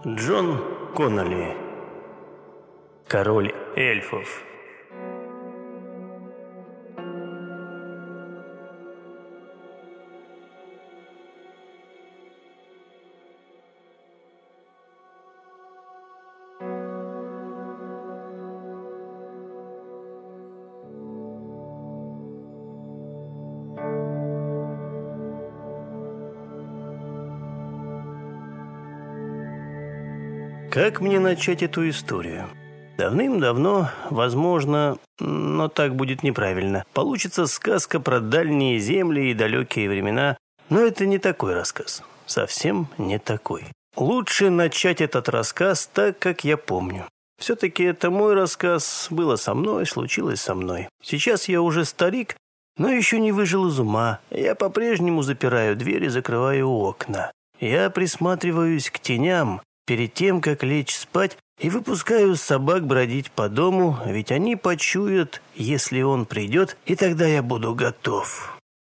Джон Коннолли. Король эльфов. Как мне начать эту историю? Давным-давно, возможно, но так будет неправильно, получится сказка про дальние земли и далекие времена, но это не такой рассказ, совсем не такой. Лучше начать этот рассказ так, как я помню. Все-таки это мой рассказ, было со мной, случилось со мной. Сейчас я уже старик, но еще не выжил из ума, я по-прежнему запираю двери, закрываю окна. Я присматриваюсь к теням перед тем, как лечь спать, и выпускаю собак бродить по дому, ведь они почуют, если он придет, и тогда я буду готов.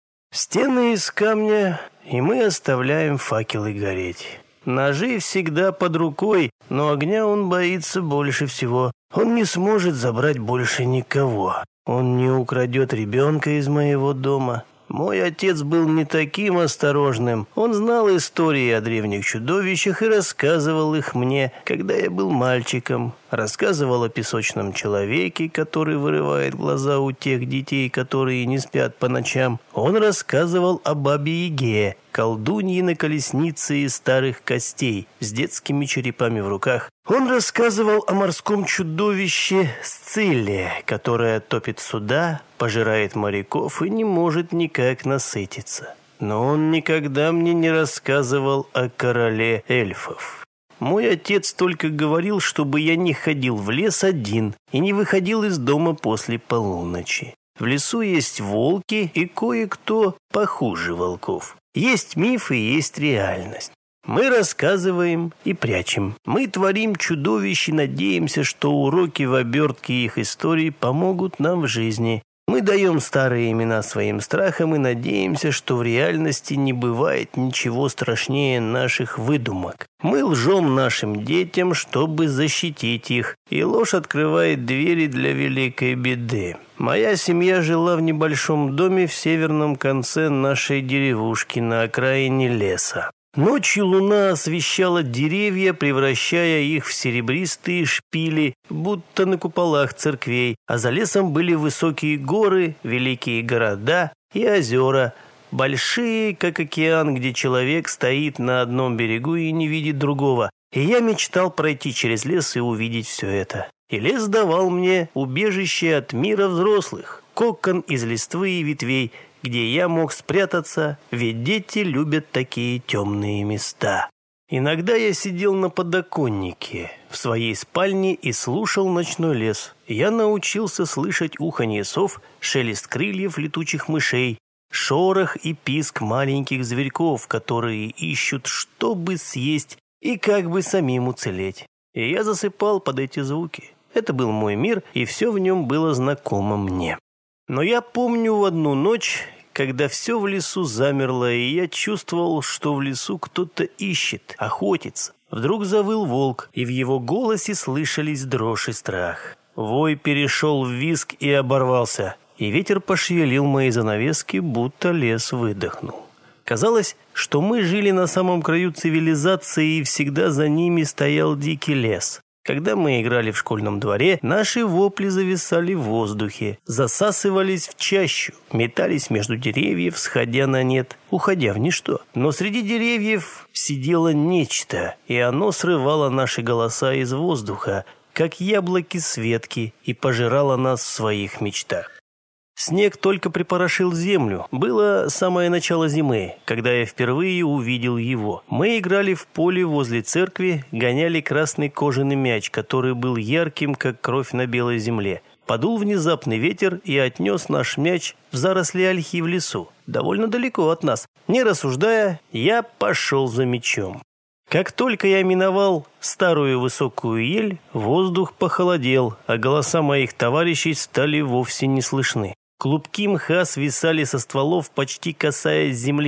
Стены из камня, и мы оставляем факелы гореть. Ножи всегда под рукой, но огня он боится больше всего. Он не сможет забрать больше никого. Он не украдет ребенка из моего дома. Мой отец был не таким осторожным. Он знал истории о древних чудовищах и рассказывал их мне, когда я был мальчиком. Рассказывал о песочном человеке, который вырывает глаза у тех детей, которые не спят по ночам. Он рассказывал о Бабе-Яге, колдунье на колеснице из старых костей, с детскими черепами в руках. Он рассказывал о морском чудовище Сцилле, которое топит суда, пожирает моряков и не может никак насытиться. Но он никогда мне не рассказывал о короле эльфов. Мой отец только говорил, чтобы я не ходил в лес один и не выходил из дома после полуночи. В лесу есть волки и кое-кто похуже волков. Есть миф и есть реальность. Мы рассказываем и прячем. Мы творим чудовищ и надеемся, что уроки в обертке их истории помогут нам в жизни. Мы даем старые имена своим страхам и надеемся, что в реальности не бывает ничего страшнее наших выдумок. Мы лжем нашим детям, чтобы защитить их, и ложь открывает двери для великой беды. Моя семья жила в небольшом доме в северном конце нашей деревушки на окраине леса. Ночью луна освещала деревья, превращая их в серебристые шпили, будто на куполах церквей, а за лесом были высокие горы, великие города и озера, большие, как океан, где человек стоит на одном берегу и не видит другого. И я мечтал пройти через лес и увидеть все это. И лес давал мне убежище от мира взрослых, кокон из листвы и ветвей, где я мог спрятаться, ведь дети любят такие темные места. Иногда я сидел на подоконнике в своей спальне и слушал ночной лес. Я научился слышать уханье сов, шелест крыльев летучих мышей, шорох и писк маленьких зверьков, которые ищут, чтобы съесть и как бы самим уцелеть. И я засыпал под эти звуки. Это был мой мир, и все в нем было знакомо мне. Но я помню в одну ночь, когда все в лесу замерло, и я чувствовал, что в лесу кто-то ищет, охотится. Вдруг завыл волк, и в его голосе слышались дрожь и страх. Вой перешел в визг и оборвался, и ветер пошевелил мои занавески, будто лес выдохнул. Казалось, что мы жили на самом краю цивилизации, и всегда за ними стоял дикий лес. Когда мы играли в школьном дворе, наши вопли зависали в воздухе, засасывались в чащу, метались между деревьев, сходя на нет, уходя в ничто. Но среди деревьев сидело нечто, и оно срывало наши голоса из воздуха, как яблоки с ветки, и пожирало нас в своих мечтах. Снег только припорошил землю. Было самое начало зимы, когда я впервые увидел его. Мы играли в поле возле церкви, гоняли красный кожаный мяч, который был ярким, как кровь на белой земле. Подул внезапный ветер и отнес наш мяч в заросли ольхи в лесу, довольно далеко от нас. Не рассуждая, я пошел за мячом. Как только я миновал старую высокую ель, воздух похолодел, а голоса моих товарищей стали вовсе не слышны. Клубки мха свисали со стволов, почти касаясь земли.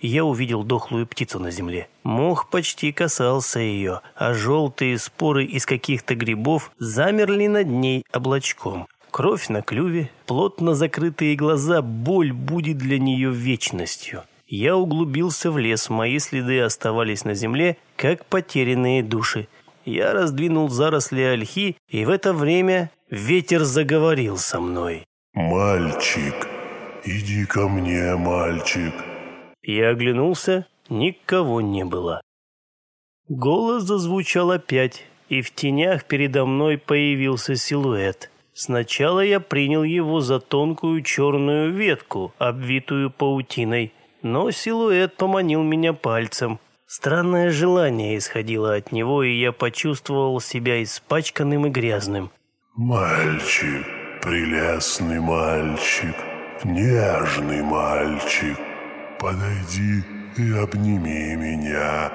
я увидел дохлую птицу на земле. Мох почти касался ее, а желтые споры из каких-то грибов замерли над ней облачком. Кровь на клюве, плотно закрытые глаза, боль будет для нее вечностью. Я углубился в лес, мои следы оставались на земле, как потерянные души. Я раздвинул заросли ольхи, и в это время ветер заговорил со мной. «Мальчик, иди ко мне, мальчик». Я оглянулся, никого не было. Голос зазвучал опять, и в тенях передо мной появился силуэт. Сначала я принял его за тонкую черную ветку, обвитую паутиной, но силуэт поманил меня пальцем. Странное желание исходило от него, и я почувствовал себя испачканным и грязным. «Мальчик, прелестный мальчик, нежный мальчик, подойди и обними меня».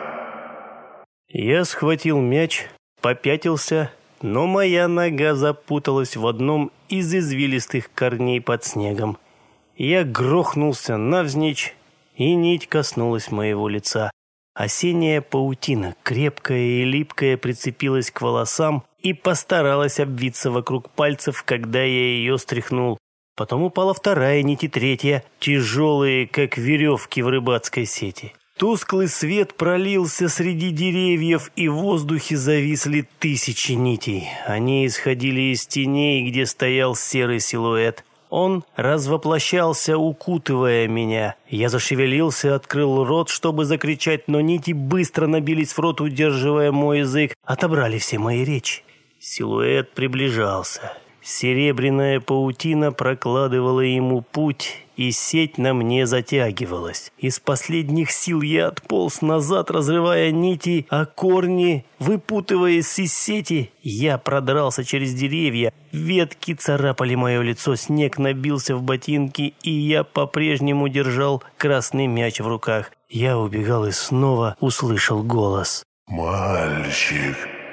Я схватил мяч, попятился, но моя нога запуталась в одном из извилистых корней под снегом. Я грохнулся навзничь, и нить коснулась моего лица. Осенняя паутина, крепкая и липкая, прицепилась к волосам и постаралась обвиться вокруг пальцев, когда я ее стряхнул. Потом упала вторая нить и третья, тяжелые, как веревки в рыбацкой сети. Тусклый свет пролился среди деревьев, и в воздухе зависли тысячи нитей. Они исходили из теней, где стоял серый силуэт. Он развоплощался, укутывая меня. Я зашевелился, открыл рот, чтобы закричать, но нити быстро набились в рот, удерживая мой язык, отобрали все мои речи. Силуэт приближался. Серебряная паутина прокладывала ему путь, и сеть на мне затягивалась. Из последних сил я отполз назад, разрывая нити, а корни, выпутываясь из сети, я продрался через деревья. Ветки царапали мое лицо, снег набился в ботинки, и я по-прежнему держал красный мяч в руках. Я убегал и снова услышал голос. «Мальчик,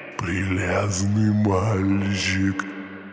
прелестный мальчик».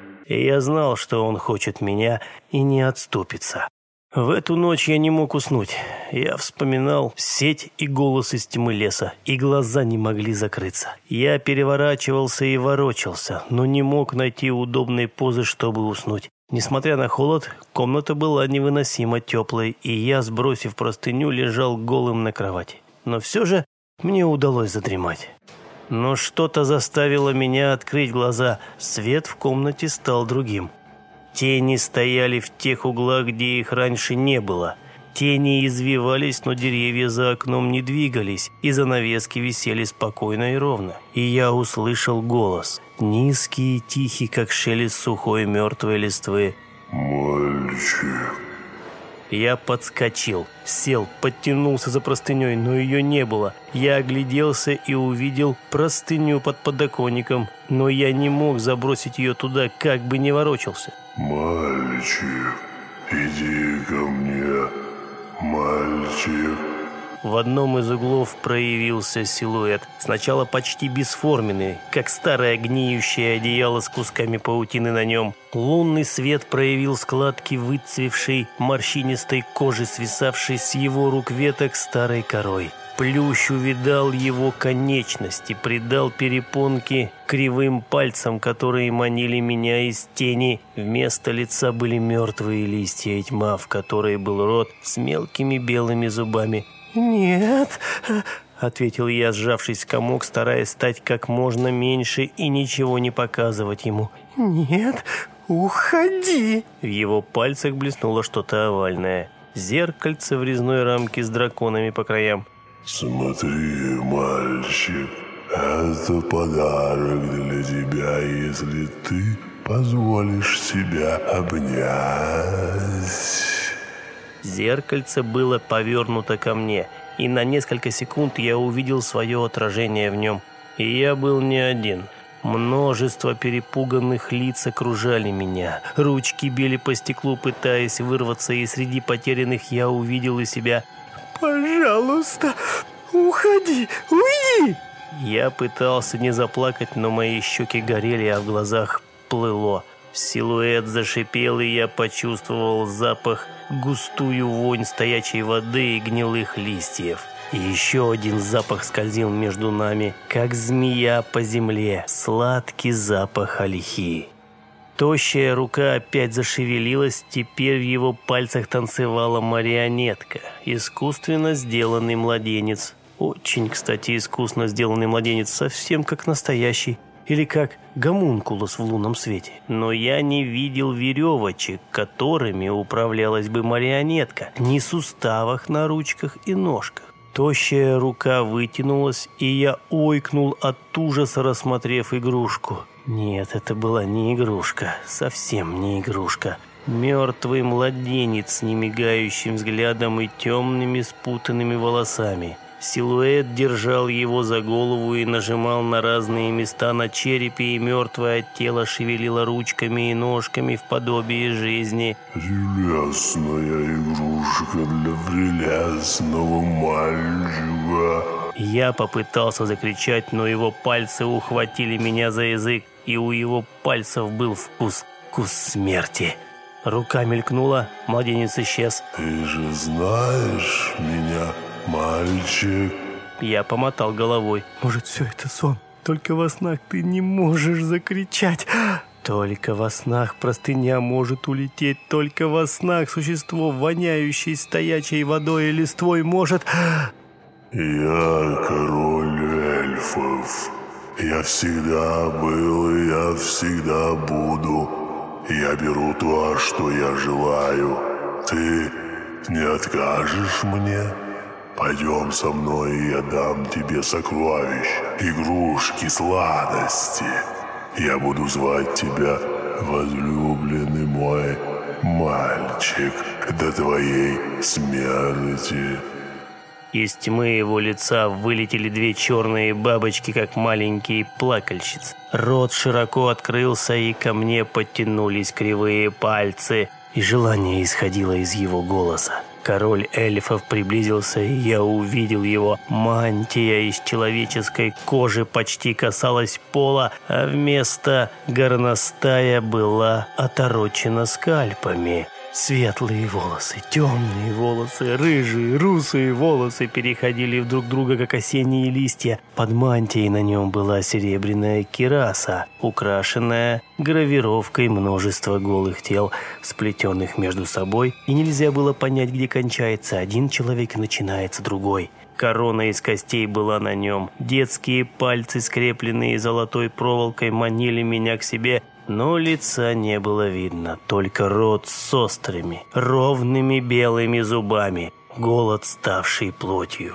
И я знал, что он хочет меня и не отступится. В эту ночь я не мог уснуть. Я вспоминал сеть и голос из тьмы леса, и глаза не могли закрыться. Я переворачивался и ворочался, но не мог найти удобной позы, чтобы уснуть. Несмотря на холод, комната была невыносимо теплой, и я, сбросив простыню, лежал голым на кровати. Но все же мне удалось задремать. Но что-то заставило меня открыть глаза. Свет в комнате стал другим. Тени стояли в тех углах, где их раньше не было. Тени извивались, но деревья за окном не двигались, и занавески висели спокойно и ровно. И я услышал голос, низкий и тихий, как шелест сухой мертвой листвы. «Мальчик». Я подскочил, сел, подтянулся за простыней, но ее не было. Я огляделся и увидел простыню под подоконником, но я не мог забросить ее туда, как бы не ворочался. «Мальчик, иди ко мне, мальчик». В одном из углов проявился силуэт, сначала почти бесформенный, как старое гниющее одеяло с кусками паутины на нем. Лунный свет проявил складки выцвевшей морщинистой кожи, свисавшей с его рук веток старой корой. Плющ увидал его конечности, придал перепонки кривым пальцам, которые манили меня из тени. Вместо лица были мертвые листья и тьма, в которой был рот с мелкими белыми зубами. «Нет», — ответил я, сжавшись в комок, стараясь стать как можно меньше и ничего не показывать ему. «Нет, уходи». В его пальцах блеснуло что-то овальное. Зеркальце в резной рамке с драконами по краям. «Смотри, мальчик, это подарок для тебя, если ты позволишь себя обнять». Зеркальце было повернуто ко мне, и на несколько секунд я увидел свое отражение в нем. И я был не один. Множество перепуганных лиц окружали меня. Ручки били по стеклу, пытаясь вырваться, и среди потерянных я увидел и себя. «Пожалуйста, уходи, уйди!» Я пытался не заплакать, но мои щеки горели, а в глазах плыло. Силуэт зашипел, и я почувствовал запах, густую вонь стоячей воды и гнилых листьев. И еще один запах скользил между нами, как змея по земле, сладкий запах ольхи. Тощая рука опять зашевелилась, теперь в его пальцах танцевала марионетка, искусственно сделанный младенец. Очень, кстати, искусно сделанный младенец, совсем как настоящий, или как гомункулус в лунном свете. Но я не видел веревочек, которыми управлялась бы марионетка, ни суставах на ручках и ножках. Тощая рука вытянулась, и я ойкнул от ужаса, рассмотрев игрушку. Нет, это была не игрушка, совсем не игрушка. Мертвый младенец с немигающим взглядом и темными спутанными волосами. Силуэт держал его за голову и нажимал на разные места на черепе, и мертвое тело шевелило ручками и ножками в подобии жизни. «Прелестная игрушка для прелестного мальчика». Я попытался закричать, но его пальцы ухватили меня за язык, и у его пальцев был вкус смерти. Рука мелькнула, младенец исчез. «Ты же знаешь меня, мальчик?» Я помотал головой. «Может, все это сон? Только во снах ты не можешь закричать. Только во снах простыня может улететь. Только во снах существо, воняющее стоячей водой и листвой, может...» «Я король эльфов. Я всегда был, и я всегда буду. Я беру то, что я желаю. Ты не откажешь мне? Пойдем со мной, и я дам тебе сокровища, игрушки, сладости. Я буду звать тебя, возлюбленный мой мальчик, до твоей смерти». Из тьмы его лица вылетели две черные бабочки, как маленькие плакальщицы. Рот широко открылся, и ко мне подтянулись кривые пальцы, и желание исходило из его голоса. Король эльфов приблизился, и я увидел его. Мантия из человеческой кожи почти касалась пола, а вместо горностая была оторочена скальпами. Светлые волосы, темные волосы, рыжие, русые волосы переходили в друг друга, как осенние листья. Под мантией на нем была серебряная кираса, украшенная гравировкой множества голых тел, сплетенных между собой, и нельзя было понять, где кончается один человек и начинается другой. Корона из костей была на нем. Детские пальцы, скрепленные золотой проволокой, манили меня к себе, но лица не было видно, только рот с острыми, ровными белыми зубами, голод, ставший плотью.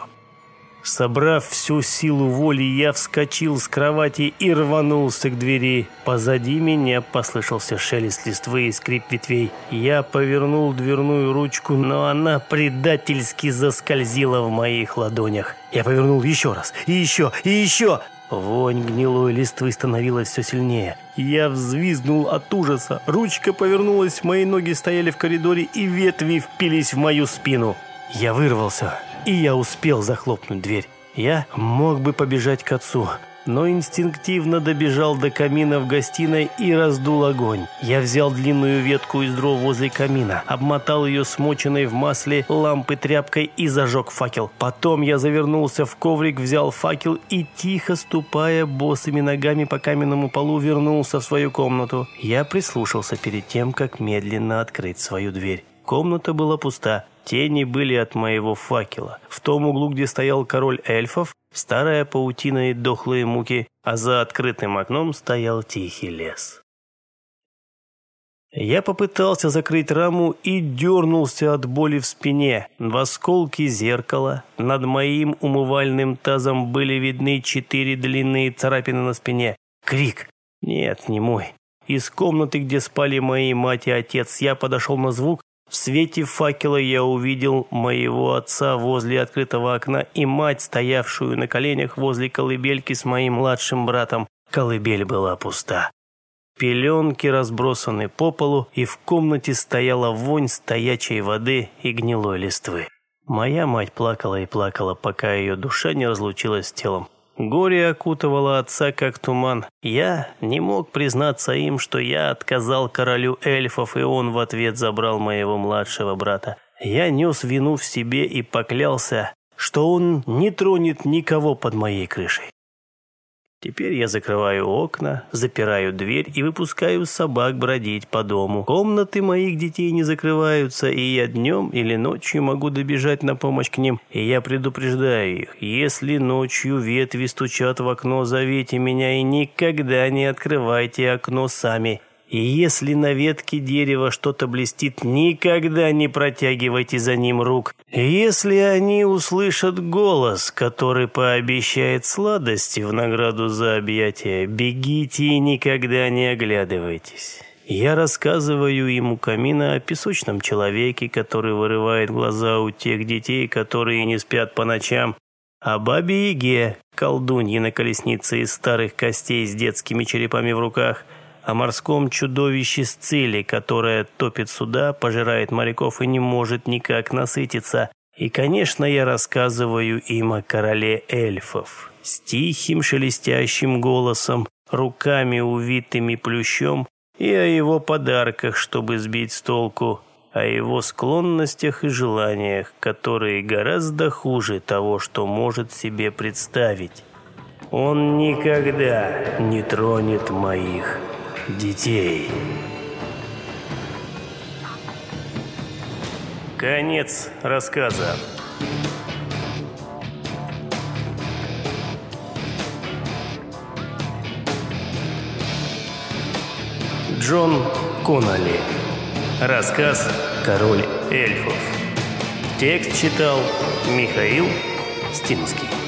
Собрав всю силу воли, я вскочил с кровати и рванулся к двери. Позади меня послышался шелест листвы и скрип ветвей. Я повернул дверную ручку, но она предательски заскользила в моих ладонях. Я повернул еще раз, и еще, и еще. Вонь гнилой листвы становилась все сильнее. Я взвизгнул от ужаса. Ручка повернулась, мои ноги стояли в коридоре, и ветви впились в мою спину. Я вырвался, и я успел захлопнуть дверь. Я мог бы побежать к отцу, но инстинктивно добежал до камина в гостиной и раздул огонь. Я взял длинную ветку из дров возле камина, обмотал ее смоченной в масле лампы тряпкой и зажег факел. Потом я завернулся в коврик, взял факел и, тихо ступая босыми ногами по каменному полу, вернулся в свою комнату. Я прислушался перед тем, как медленно открыть свою дверь. Комната была пуста. Тени были от моего факела. В том углу, где стоял король эльфов, старая паутина и дохлые муки, а за открытым окном стоял тихий лес. Я попытался закрыть раму и дернулся от боли в спине. В осколке зеркала над моим умывальным тазом были видны 4 длинные царапины на спине. Крик. Нет, не мой. Из комнаты, где спали мои мать и отец, я подошел на звук. В свете факела я увидел моего отца возле открытого окна и мать, стоявшую на коленях возле колыбельки с моим младшим братом. Колыбель была пуста. Пеленки разбросаны по полу, и в комнате стояла вонь стоячей воды и гнилой листвы. Моя мать плакала и плакала, пока ее душа не разлучилась с телом. Горе окутывало отца как туман. Я не мог признаться им, что я отказал королю эльфов, и он в ответ забрал моего младшего брата. Я нес вину в себе и поклялся, что он не тронет никого под моей крышей. Теперь я закрываю окна, запираю дверь и выпускаю собак бродить по дому. Комнаты моих детей не закрываются, и я днем или ночью могу добежать на помощь к ним. И я предупреждаю их, если ночью ветви стучат в окно, зовите меня и никогда не открывайте окно сами. И если на ветке дерева что-то блестит, никогда не протягивайте за ним рук. Если они услышат голос, который пообещает сладости в награду за объятия, бегите и никогда не оглядывайтесь. Я рассказываю ему камина о песочном человеке, который вырывает глаза у тех детей, которые не спят по ночам, о бабе-яге, колдунье на колеснице из старых костей с детскими черепами в руках, о морском чудовище Сциле, которое топит суда, пожирает моряков и не может никак насытиться. И, конечно, я рассказываю им о короле эльфов с тихим шелестящим голосом, руками увитыми плющом, и о его подарках, чтобы сбить с толку, о его склонностях и желаниях, которые гораздо хуже того, что может себе представить. Он никогда не тронет моих детей. Конец рассказа. Джон Коннолли. Рассказ «Король эльфов». Текст читал Михаил Стинский.